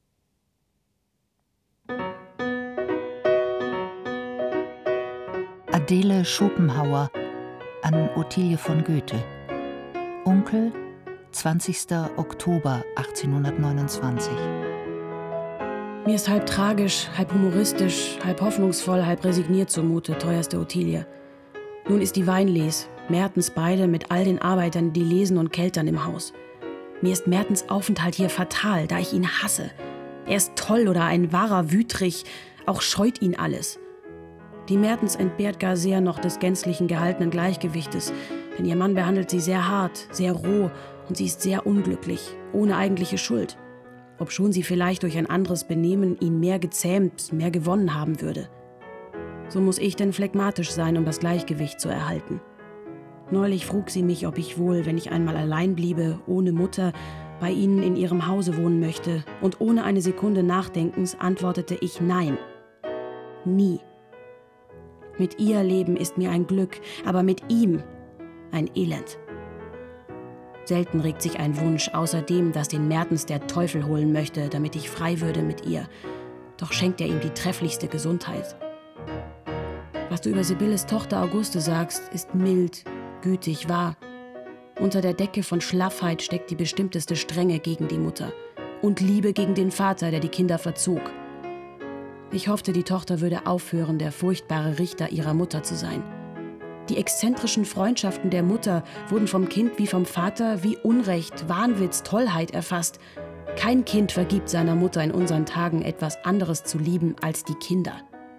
Adele Schopenhauer an Ottilie von Goethe. Onkel, zwanzigster Oktober achtzehnhundertneunundzwanzig. Mir ist halb tragisch, halb humoristisch, halb hoffnungsvoll, halb resigniert zumute, teuerste Ottilie. Nun ist die Weinles, Mertens beide mit all den Arbeitern, die lesen und keltern im Haus. Mir ist Mertens Aufenthalt hier fatal, da ich ihn hasse. Er ist toll oder ein wahrer Wütrich, auch scheut ihn alles. Die Mertens entbehrt gar sehr noch des gänzlichen gehaltenen Gleichgewichtes, denn ihr Mann behandelt sie sehr hart, sehr roh und sie ist sehr unglücklich, ohne eigentliche Schuld. Obschon sie vielleicht durch ein anderes Benehmen ihn mehr gezähmt, mehr gewonnen haben würde. So muss ich denn phlegmatisch sein, um das Gleichgewicht zu erhalten. Neulich frug sie mich, ob ich wohl, wenn ich einmal allein bliebe, ohne Mutter, bei ihnen in ihrem Hause wohnen möchte, und ohne eine Sekunde Nachdenkens antwortete ich nein. Nie. Mit ihr leben ist mir ein Glück, aber mit ihm ein Elend. Selten regt sich ein Wunsch, außer dem, dass den Mertens der Teufel holen möchte, damit ich frei würde mit ihr. Doch schenkt er ihm die trefflichste Gesundheit. Was du über Sibylles Tochter Auguste sagst, ist mild, gütig, wahr. Unter der Decke von Schlaffheit steckt die bestimmteste Strenge gegen die Mutter und Liebe gegen den Vater, der die Kinder verzog. Ich hoffte, die Tochter würde aufhören, der furchtbare Richter ihrer Mutter zu sein. Die exzentrischen Freundschaften der Mutter wurden vom Kind wie vom Vater wie Unrecht, Wahnwitz, Tollheit erfasst. Kein Kind vergibt seiner Mutter in unseren Tagen etwas anderes zu lieben als die Kinder.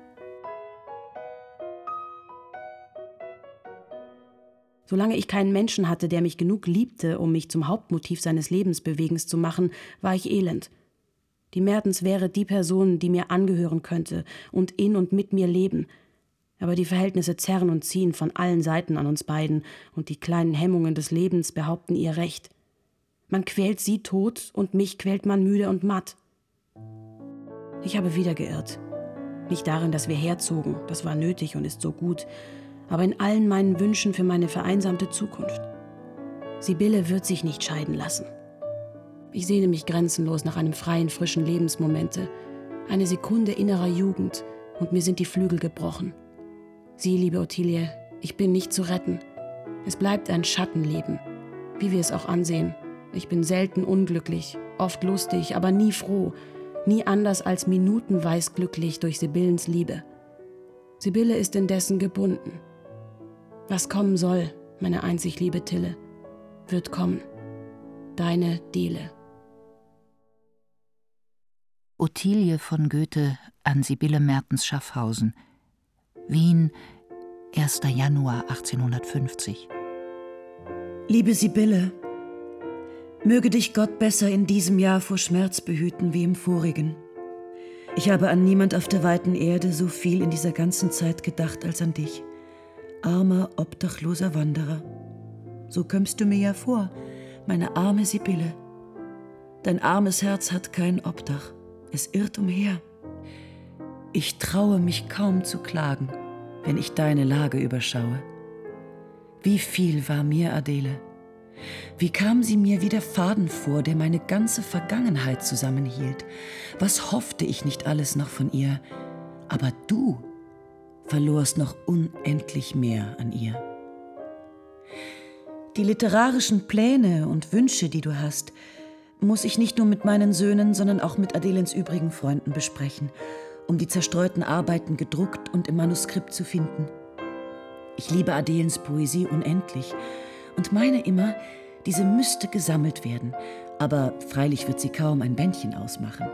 Solange ich keinen Menschen hatte, der mich genug liebte, um mich zum Hauptmotiv seines Lebensbewegens zu machen, war ich elend. Die Mertens wäre die Person, die mir angehören könnte und in und mit mir leben. Aber die Verhältnisse zerren und ziehen von allen Seiten an uns beiden, und die kleinen Hemmungen des Lebens behaupten ihr Recht. Man quält sie tot, und mich quält man müde und matt. Ich habe wieder geirrt. Nicht darin, dass wir herzogen, das war nötig und ist so gut, aber in allen meinen Wünschen für meine vereinsamte Zukunft. Sibylle wird sich nicht scheiden lassen. Ich sehne mich grenzenlos nach einem freien, frischen Lebensmomente, eine Sekunde innerer Jugend, und mir sind die Flügel gebrochen. Sie, liebe Ottilie, ich bin nicht zu retten. Es bleibt ein Schattenleben, wie wir es auch ansehen. Ich bin selten unglücklich, oft lustig, aber nie froh, nie anders als minutenweis glücklich durch Sibyllens Liebe. Sibylle ist indessen gebunden. Was kommen soll, meine einzig liebe Tille, wird kommen. Deine Dele. Ottilie von Goethe an Sibylle Mertens Schaffhausen. Wien, erster Januar achtzehnhundertfünfzig. Liebe Sibylle, möge dich Gott besser in diesem Jahr vor Schmerz behüten wie im vorigen. Ich habe an niemand auf der weiten Erde so viel in dieser ganzen Zeit gedacht als an dich, armer, obdachloser Wanderer. So kömmst du mir ja vor, meine arme Sibylle. Dein armes Herz hat kein Obdach, es irrt umher. Ich traue mich kaum zu klagen, wenn ich deine Lage überschaue. Wie viel war mir Adele? Wie kam sie mir wie der Faden vor, der meine ganze Vergangenheit zusammenhielt? Was hoffte ich nicht alles noch von ihr? Aber du verlorst noch unendlich mehr an ihr. Die literarischen Pläne und Wünsche, die du hast, muss ich nicht nur mit meinen Söhnen, sondern auch mit Adelens übrigen Freunden besprechen, um die zerstreuten Arbeiten gedruckt und im Manuskript zu finden. Ich liebe Adelens Poesie unendlich und meine immer, diese müsste gesammelt werden, aber freilich wird sie kaum ein Bändchen ausmachen.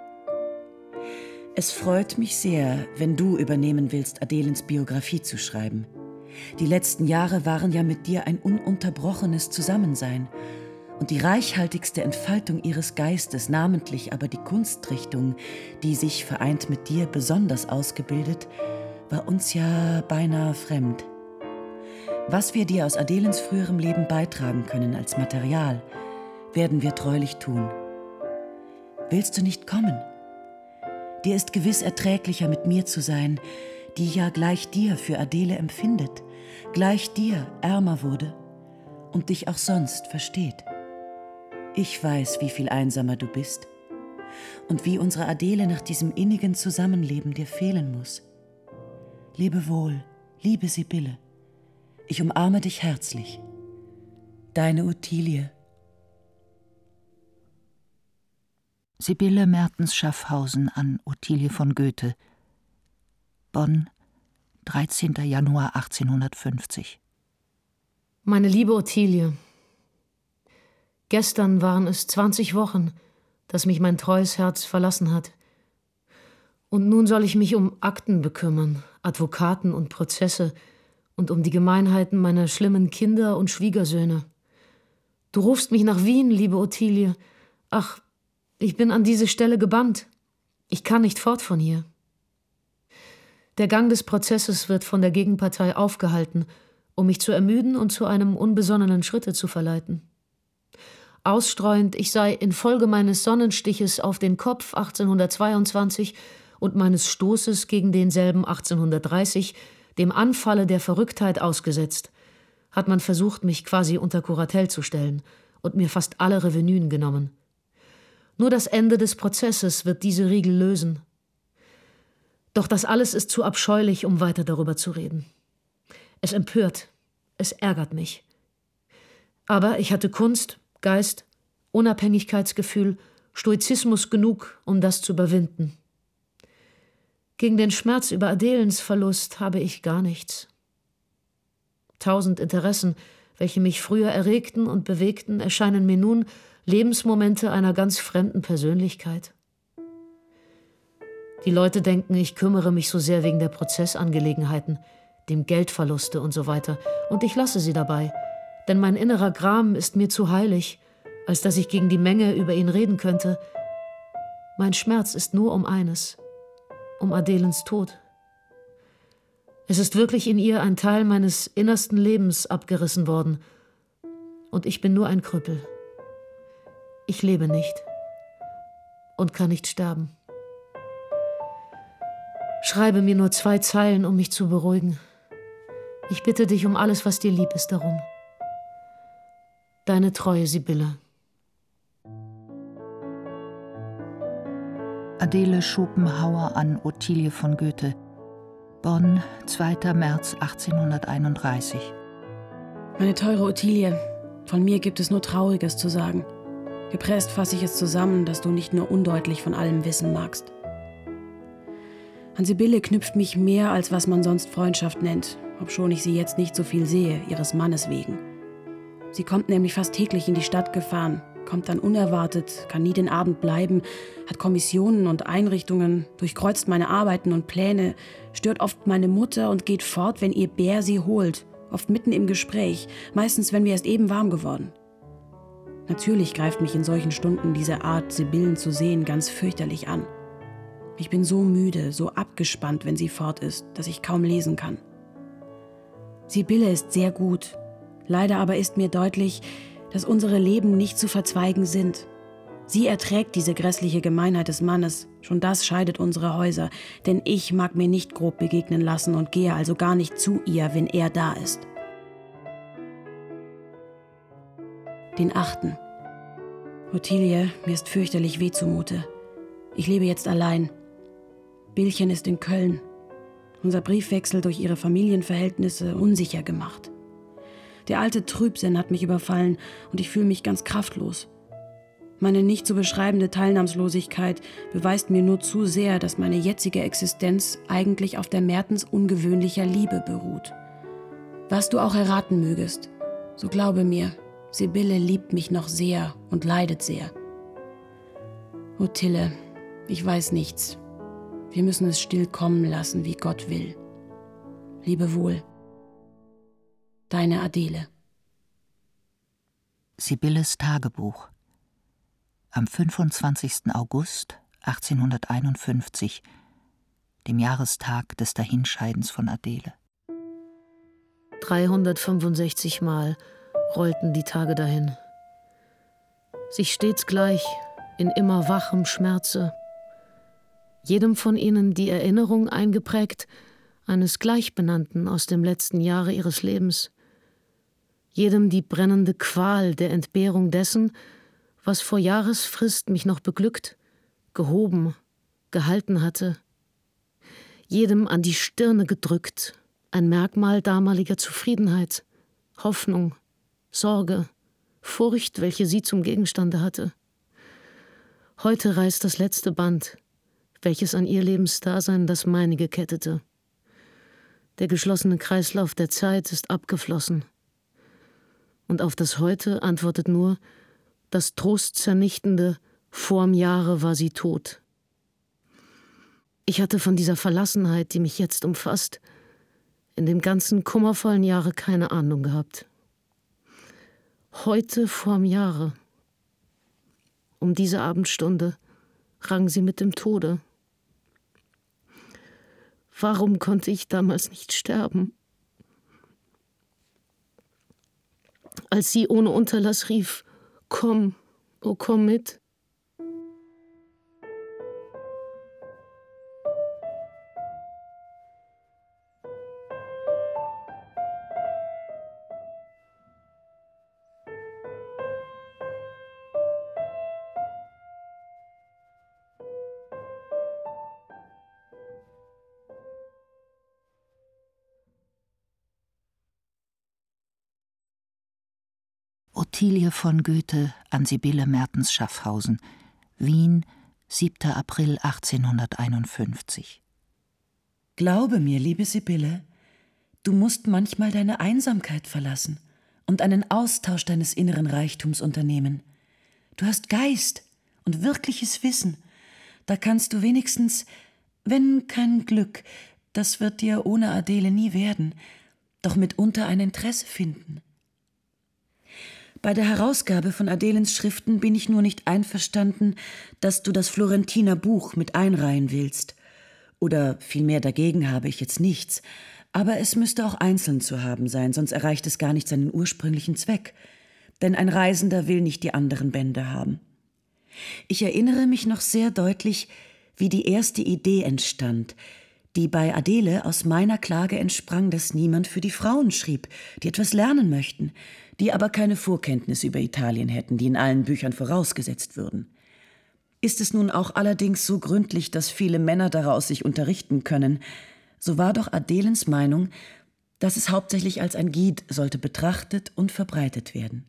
Es freut mich sehr, wenn du übernehmen willst, Adelens Biografie zu schreiben. Die letzten Jahre waren ja mit dir ein ununterbrochenes Zusammensein. Und die reichhaltigste Entfaltung ihres Geistes, namentlich aber die Kunstrichtung, die sich vereint mit dir besonders ausgebildet, war uns ja beinahe fremd. Was wir dir aus Adelens früherem Leben beitragen können als Material, werden wir treulich tun. Willst du nicht kommen? Dir ist gewiss erträglicher, mit mir zu sein, die ja gleich dir für Adele empfindet, gleich dir ärmer wurde und dich auch sonst versteht. Ich weiß, wie viel einsamer du bist und wie unsere Adele nach diesem innigen Zusammenleben dir fehlen muss. Lebe wohl, liebe Sibylle. Ich umarme dich herzlich. Deine Ottilie. Sibylle Mertens Schaffhausen an Ottilie von Goethe. Bonn, dreizehnter Januar achtzehnhundertfünfzig. Meine liebe Ottilie, gestern waren es zwanzig Wochen, dass mich mein treues Herz verlassen hat. Und nun soll ich mich um Akten bekümmern, Advokaten und Prozesse und um die Gemeinheiten meiner schlimmen Kinder und Schwiegersöhne. Du rufst mich nach Wien, liebe Ottilie. Ach, ich bin an diese Stelle gebannt. Ich kann nicht fort von hier. Der Gang des Prozesses wird von der Gegenpartei aufgehalten, um mich zu ermüden und zu einem unbesonnenen Schritte zu verleiten. Ausstreuend, ich sei infolge meines Sonnenstiches auf den Kopf achtzehnhundertzweiundzwanzig und meines Stoßes gegen denselben achtzehnhundertdreißig dem Anfalle der Verrücktheit ausgesetzt, hat man versucht, mich quasi unter Kuratel zu stellen und mir fast alle Revenuen genommen. Nur das Ende des Prozesses wird diese Riegel lösen. Doch das alles ist zu abscheulich, um weiter darüber zu reden. Es empört, es ärgert mich. Aber ich hatte Kunst, Geist, Unabhängigkeitsgefühl, Stoizismus genug, um das zu überwinden. Gegen den Schmerz über Adelens Verlust habe ich gar nichts. Tausend Interessen, welche mich früher erregten und bewegten, erscheinen mir nun Lebensmomente einer ganz fremden Persönlichkeit. Die Leute denken, ich kümmere mich so sehr wegen der Prozessangelegenheiten, dem Geldverluste und so weiter, und ich lasse sie dabei, denn mein innerer Gram ist mir zu heilig, als dass ich gegen die Menge über ihn reden könnte. Mein Schmerz ist nur um eines, um Adelens Tod. Es ist wirklich in ihr ein Teil meines innersten Lebens abgerissen worden, und ich bin nur ein Krüppel. Ich lebe nicht und kann nicht sterben. Schreibe mir nur zwei Zeilen, um mich zu beruhigen. Ich bitte dich um alles, was dir lieb ist, darum. Deine treue Sibylle. Adele Schopenhauer an Ottilie von Goethe. Bonn, zweiter März achtzehnhunderteinunddreißig. Meine teure Ottilie, von mir gibt es nur Trauriges zu sagen. Gepresst fasse ich es zusammen, dass du nicht nur undeutlich von allem wissen magst. An Sibylle knüpft mich mehr, als was man sonst Freundschaft nennt, obschon ich sie jetzt nicht so viel sehe, ihres Mannes wegen. Sie kommt nämlich fast täglich in die Stadt gefahren, kommt dann unerwartet, kann nie den Abend bleiben, hat Kommissionen und Einrichtungen, durchkreuzt meine Arbeiten und Pläne, stört oft meine Mutter und geht fort, wenn ihr Bär sie holt, oft mitten im Gespräch, meistens, wenn wir erst eben warm geworden. Natürlich greift mich in solchen Stunden diese Art, Sibyllen zu sehen, ganz fürchterlich an. Ich bin so müde, so abgespannt, wenn sie fort ist, dass ich kaum lesen kann. Sibylle ist sehr gut. Leider aber ist mir deutlich, dass unsere Leben nicht zu verzweigen sind. Sie erträgt diese grässliche Gemeinheit des Mannes, schon das scheidet unsere Häuser, denn ich mag mir nicht grob begegnen lassen und gehe also gar nicht zu ihr, wenn er da ist. Den achten. Ottilie, mir ist fürchterlich weh zumute. Ich lebe jetzt allein. Billchen ist in Köln. Unser Briefwechsel durch ihre Familienverhältnisse unsicher gemacht. Der alte Trübsinn hat mich überfallen und ich fühle mich ganz kraftlos. Meine nicht zu beschreibende Teilnahmslosigkeit beweist mir nur zu sehr, dass meine jetzige Existenz eigentlich auf der Mertens ungewöhnlicher Liebe beruht. Was du auch erraten mögest, so glaube mir, Sibylle liebt mich noch sehr und leidet sehr. Otille, ich weiß nichts. Wir müssen es still kommen lassen, wie Gott will. Lebe wohl. Deine Adele. Sibylles Tagebuch. Am fünfundzwanzigsten August achtzehnhunderteinundfünfzig, dem Jahrestag des Dahinscheidens von Adele. dreihundertfünfundsechzig Mal rollten die Tage dahin. Sich stets gleich, in immer wachem Schmerze. Jedem von ihnen die Erinnerung eingeprägt eines Gleichbenannten aus dem letzten Jahre ihres Lebens. Jedem die brennende Qual der Entbehrung dessen, was vor Jahresfrist mich noch beglückt, gehoben, gehalten hatte. Jedem an die Stirne gedrückt, ein Merkmal damaliger Zufriedenheit, Hoffnung, Sorge, Furcht, welche sie zum Gegenstande hatte. Heute reißt das letzte Band, welches an ihr Lebensdasein das meinige kettete. Der geschlossene Kreislauf der Zeit ist abgeflossen. Und auf das Heute antwortet nur das trostzernichtende Vorm Jahre war sie tot. Ich hatte von dieser Verlassenheit, die mich jetzt umfasst, in dem ganzen kummervollen Jahre keine Ahnung gehabt. Heute vorm Jahre, um diese Abendstunde, rang sie mit dem Tode. Warum konnte ich damals nicht sterben? Als sie ohne Unterlass rief, komm, oh komm mit. Ottilie von Goethe an Sibylle Mertens Schaffhausen, Wien, siebter April achtzehnhunderteinundfünfzig. Glaube mir, liebe Sibylle, du musst manchmal deine Einsamkeit verlassen und einen Austausch deines inneren Reichtums unternehmen. Du hast Geist und wirkliches Wissen. Da kannst du wenigstens, wenn kein Glück, das wird dir ohne Adele nie werden, doch mitunter ein Interesse finden. Bei der Herausgabe von Adelens Schriften bin ich nur nicht einverstanden, dass du das Florentiner Buch mit einreihen willst. Oder vielmehr dagegen habe ich jetzt nichts. Aber es müsste auch einzeln zu haben sein, sonst erreicht es gar nicht seinen ursprünglichen Zweck. Denn ein Reisender will nicht die anderen Bände haben. Ich erinnere mich noch sehr deutlich, wie die erste Idee entstand, die bei Adele aus meiner Klage entsprang, dass niemand für die Frauen schrieb, die etwas lernen möchten, die aber keine Vorkenntnis über Italien hätten, die in allen Büchern vorausgesetzt würden. Ist es nun auch allerdings so gründlich, dass viele Männer daraus sich unterrichten können, so war doch Adelens Meinung, dass es hauptsächlich als ein Guide sollte betrachtet und verbreitet werden.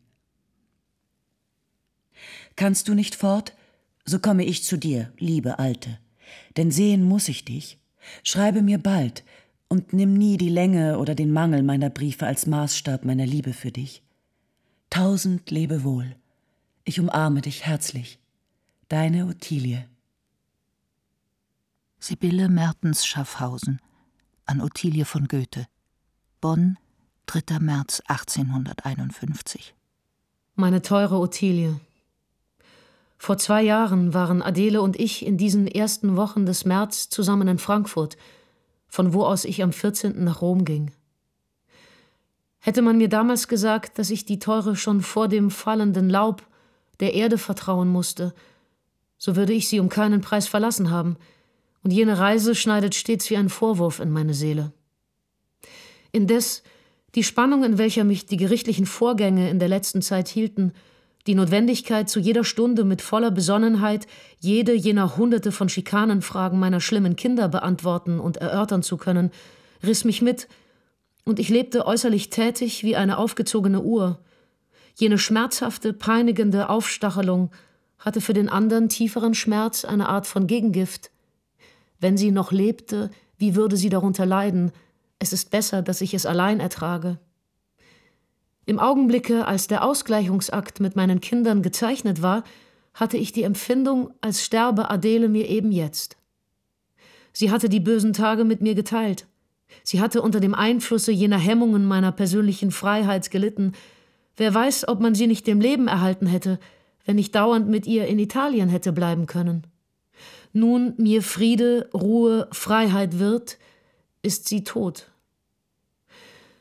Kannst du nicht fort, so komme ich zu dir, liebe Alte, denn sehen muss ich dich. Schreibe mir bald und nimm nie die Länge oder den Mangel meiner Briefe als Maßstab meiner Liebe für dich. Tausend Lebewohl. Ich umarme dich herzlich. Deine Ottilie. Sibylle Mertens Schaffhausen an Ottilie von Goethe, Bonn, dritter März achtzehnhunderteinundfünfzig. Meine teure Ottilie, vor zwei Jahren waren Adele und ich in diesen ersten Wochen des März zusammen in Frankfurt, von wo aus ich am vierzehnten nach Rom ging. Hätte man mir damals gesagt, dass ich die Teure schon vor dem fallenden Laub der Erde vertrauen musste, so würde ich sie um keinen Preis verlassen haben, und jene Reise schneidet stets wie ein Vorwurf in meine Seele. Indes, die Spannung, in welcher mich die gerichtlichen Vorgänge in der letzten Zeit hielten, die Notwendigkeit, zu jeder Stunde mit voller Besonnenheit jede jener Hunderte von Schikanenfragen meiner schlimmen Kinder beantworten und erörtern zu können, riss mich mit, und ich lebte äußerlich tätig wie eine aufgezogene Uhr. Jene schmerzhafte, peinigende Aufstachelung hatte für den andern tieferen Schmerz eine Art von Gegengift. Wenn sie noch lebte, wie würde sie darunter leiden? Es ist besser, dass ich es allein ertrage. Im Augenblicke, als der Ausgleichungsakt mit meinen Kindern gezeichnet war, hatte ich die Empfindung, als sterbe Adele mir eben jetzt. Sie hatte die bösen Tage mit mir geteilt. Sie hatte unter dem Einflusse jener Hemmungen meiner persönlichen Freiheit gelitten. Wer weiß, ob man sie nicht dem Leben erhalten hätte, wenn ich dauernd mit ihr in Italien hätte bleiben können. Nun mir Friede, Ruhe, Freiheit wird, ist sie tot.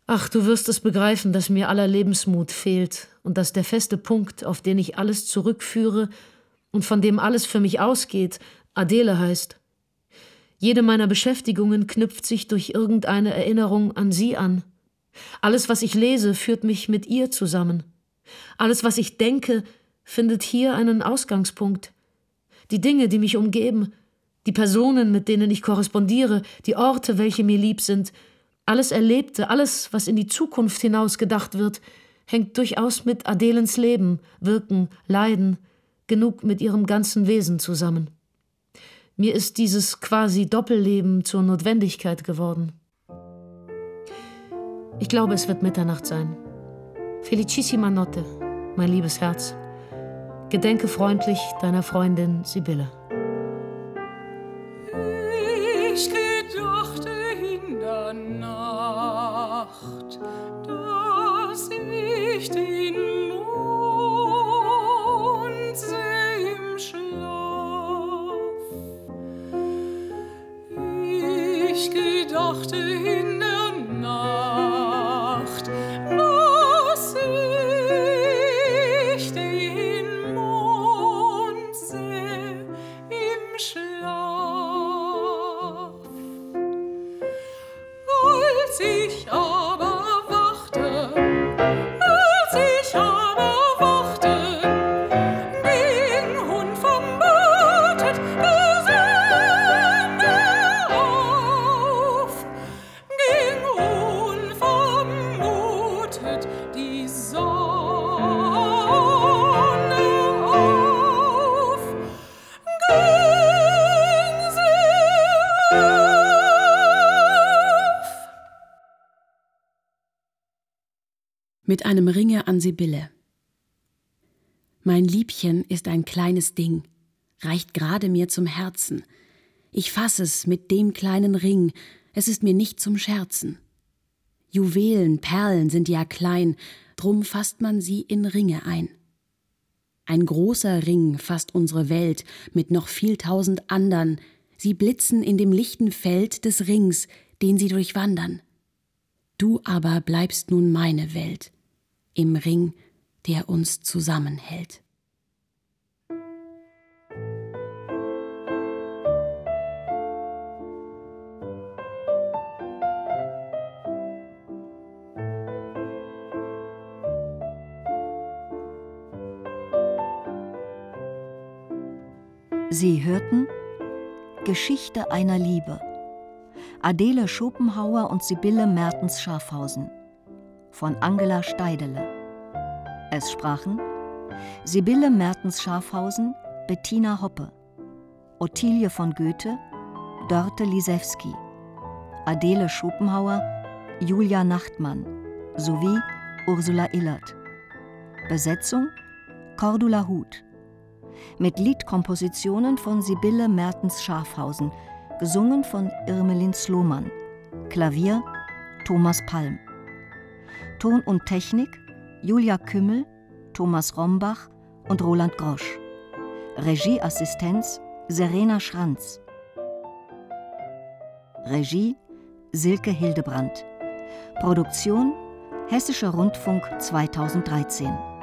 Ach, du wirst es begreifen, dass mir aller Lebensmut fehlt und dass der feste Punkt, auf den ich alles zurückführe und von dem alles für mich ausgeht, Adele heißt. Jede meiner Beschäftigungen knüpft sich durch irgendeine Erinnerung an sie an. Alles, was ich lese, führt mich mit ihr zusammen. Alles, was ich denke, findet hier einen Ausgangspunkt. Die Dinge, die mich umgeben, die Personen, mit denen ich korrespondiere, die Orte, welche mir lieb sind, alles Erlebte, alles, was in die Zukunft hinaus gedacht wird, hängt durchaus mit Adelens Leben, Wirken, Leiden, genug mit ihrem ganzen Wesen zusammen. Mir ist dieses quasi Doppelleben zur Notwendigkeit geworden. Ich glaube, es wird Mitternacht sein. Felicissima notte, mein liebes Herz. Gedenke freundlich deiner Freundin Sibylle. Ich gedachte in der Nacht, dass ich den Mond seh im Schlaf. Ich gedachte in der Nacht, dass ich den Mond seh im Schlaf. Als ich aber wachte, als ich aber wachte, ging unvermutet Gesänge auf, ging unvermutet die Sonne auf, ging sie auf. Mit einem Ringe an Sibylle. Mein Liebchen ist ein kleines Ding, reicht gerade mir zum Herzen. Ich fass es mit dem kleinen Ring, es ist mir nicht zum Scherzen. Juwelen, Perlen sind ja klein, drum fasst man sie in Ringe ein. Ein großer Ring fasst unsere Welt mit noch viel tausend andern, sie blitzen in dem lichten Feld des Rings, den sie durchwandern. Du aber bleibst nun meine Welt, im Ring, der uns zusammenhält. Sie hörten Geschichte einer Liebe. Adele Schopenhauer und Sibylle Mertens-Schafhausen von Angela Steidele. Es sprachen Sibylle Mertens-Schafhausen, Bettina Hoppe, Ottilie von Goethe, Dörte Lisewski, Adele Schopenhauer, Julia Nachtmann sowie Ursula Illert. Besetzung Cordula Huth. Mit Liedkompositionen von Sibylle Mertens-Schafhausen, gesungen von Irmelin Sloman. Klavier Thomas Palm. Ton und Technik Julia Kümmel, Thomas Rombach und Roland Grosch. Regieassistenz Serena Schranz. Regie Silke Hildebrandt. Produktion Hessischer Rundfunk zweitausenddreizehn.